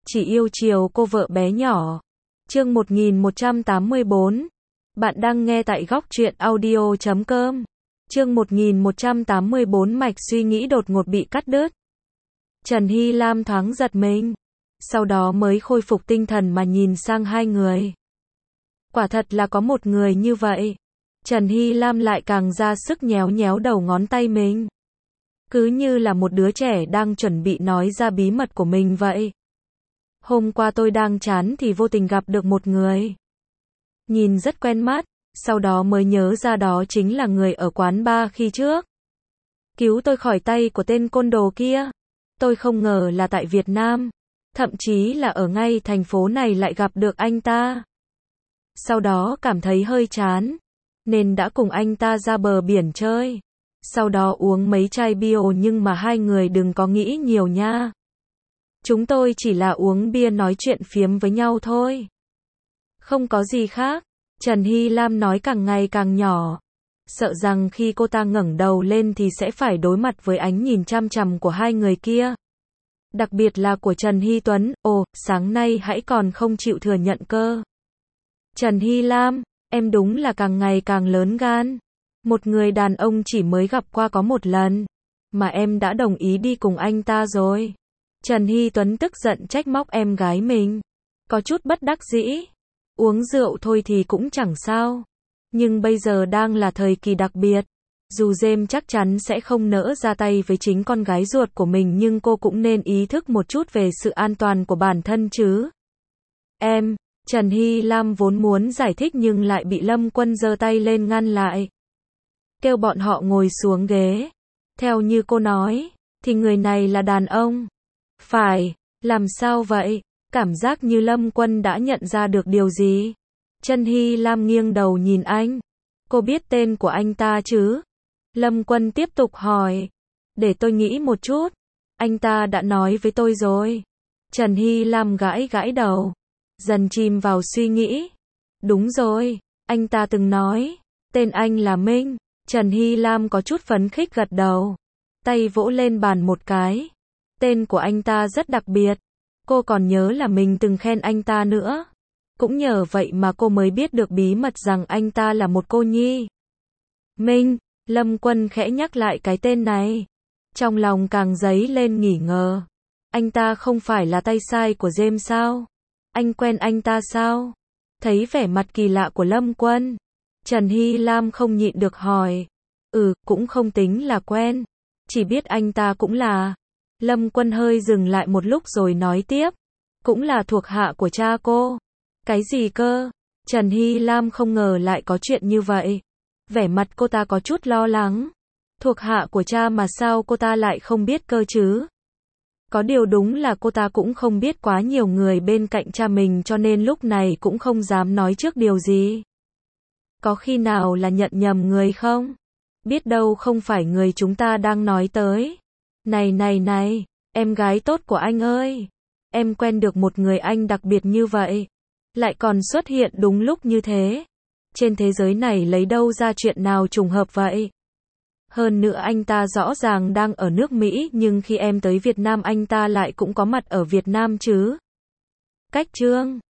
chỉ yêu chiều cô vợ bé nhỏ. Chương 1184. Bạn đang nghe tại góc truyện audio.com. Chương 1184 mạch suy nghĩ đột ngột bị cắt đứt. Trần Hy Lam thoáng giật mình, sau đó mới khôi phục tinh thần mà nhìn sang hai người. Quả thật là có một người như vậy. Trần Hy Lam lại càng ra sức nhéo nhéo đầu ngón tay mình. Cứ như là một đứa trẻ đang chuẩn bị nói ra bí mật của mình vậy. Hôm qua tôi đang chán thì vô tình gặp được một người. Nhìn rất quen mắt, sau đó mới nhớ ra đó chính là người ở quán bar khi trước. Cứu tôi khỏi tay của tên côn đồ kia. Tôi không ngờ là tại Việt Nam, thậm chí là ở ngay thành phố này lại gặp được anh ta. Sau đó cảm thấy hơi chán, nên đã cùng anh ta ra bờ biển chơi. Sau đó uống mấy chai bia nhưng mà hai người đừng có nghĩ nhiều nha. Chúng tôi chỉ là uống bia nói chuyện phiếm với nhau thôi. Không có gì khác. Trần Hy Lam nói càng ngày càng nhỏ. Sợ rằng khi cô ta ngẩng đầu lên thì sẽ phải đối mặt với ánh nhìn chăm chằm của hai người kia. Đặc biệt là của Trần Hy Tuấn. Ồ, sáng nay hãy còn không chịu thừa nhận cơ. Trần Hy Lam, em đúng là càng ngày càng lớn gan. Một người đàn ông chỉ mới gặp qua có một lần, mà em đã đồng ý đi cùng anh ta rồi. Trần Hy Tuấn tức giận trách móc em gái mình. Có chút bất đắc dĩ. Uống rượu thôi thì cũng chẳng sao. Nhưng bây giờ đang là thời kỳ đặc biệt. Dù James chắc chắn sẽ không nỡ ra tay với chính con gái ruột của mình nhưng cô cũng nên ý thức một chút về sự an toàn của bản thân chứ. Em, Trần Hy Lam vốn muốn giải thích nhưng lại bị Lâm Quân giơ tay lên ngăn lại. Kêu bọn họ ngồi xuống ghế. Theo như cô nói, thì người này là đàn ông. Phải, làm sao vậy? Cảm giác như Lâm Quân đã nhận ra được điều gì. Trần Hy Lam nghiêng đầu nhìn anh. Cô biết tên của anh ta chứ? Lâm Quân tiếp tục hỏi. Để tôi nghĩ một chút. Anh ta đã nói với tôi rồi. Trần Hy Lam gãi gãi đầu. Dần chìm vào suy nghĩ. Đúng rồi, anh ta từng nói. Tên anh là Minh. Trần Hy Lam có chút phấn khích gật đầu. Tay vỗ lên bàn một cái. Tên của anh ta rất đặc biệt. Cô còn nhớ là mình từng khen anh ta nữa. Cũng nhờ vậy mà cô mới biết được bí mật rằng anh ta là một cô nhi. Minh, Lâm Quân khẽ nhắc lại cái tên này. Trong lòng càng dấy lên nghi ngờ. Anh ta không phải là tay sai của James sao? Anh quen anh ta sao? Thấy vẻ mặt kỳ lạ của Lâm Quân, Trần Hy Lam không nhịn được hỏi. Cũng không tính là quen. Chỉ biết anh ta cũng là. Lâm Quân hơi dừng lại một lúc rồi nói tiếp. Cũng là thuộc hạ của cha cô. Cái gì cơ? Trần Hy Lam không ngờ lại có chuyện như vậy. Vẻ mặt cô ta có chút lo lắng. Thuộc hạ của cha mà sao cô ta lại không biết cơ chứ? Có điều đúng là cô ta cũng không biết quá nhiều người bên cạnh cha mình cho nên lúc này cũng không dám nói trước điều gì. Có khi nào là nhận nhầm người không? Biết đâu không phải người chúng ta đang nói tới. Này, em gái tốt của anh ơi. Em quen được một người anh đặc biệt như vậy. Lại còn xuất hiện đúng lúc như thế. Trên thế giới này lấy đâu ra chuyện nào trùng hợp vậy? Hơn nữa anh ta rõ ràng đang ở nước Mỹ nhưng khi em tới Việt Nam anh ta lại cũng có mặt ở Việt Nam chứ. Cách chương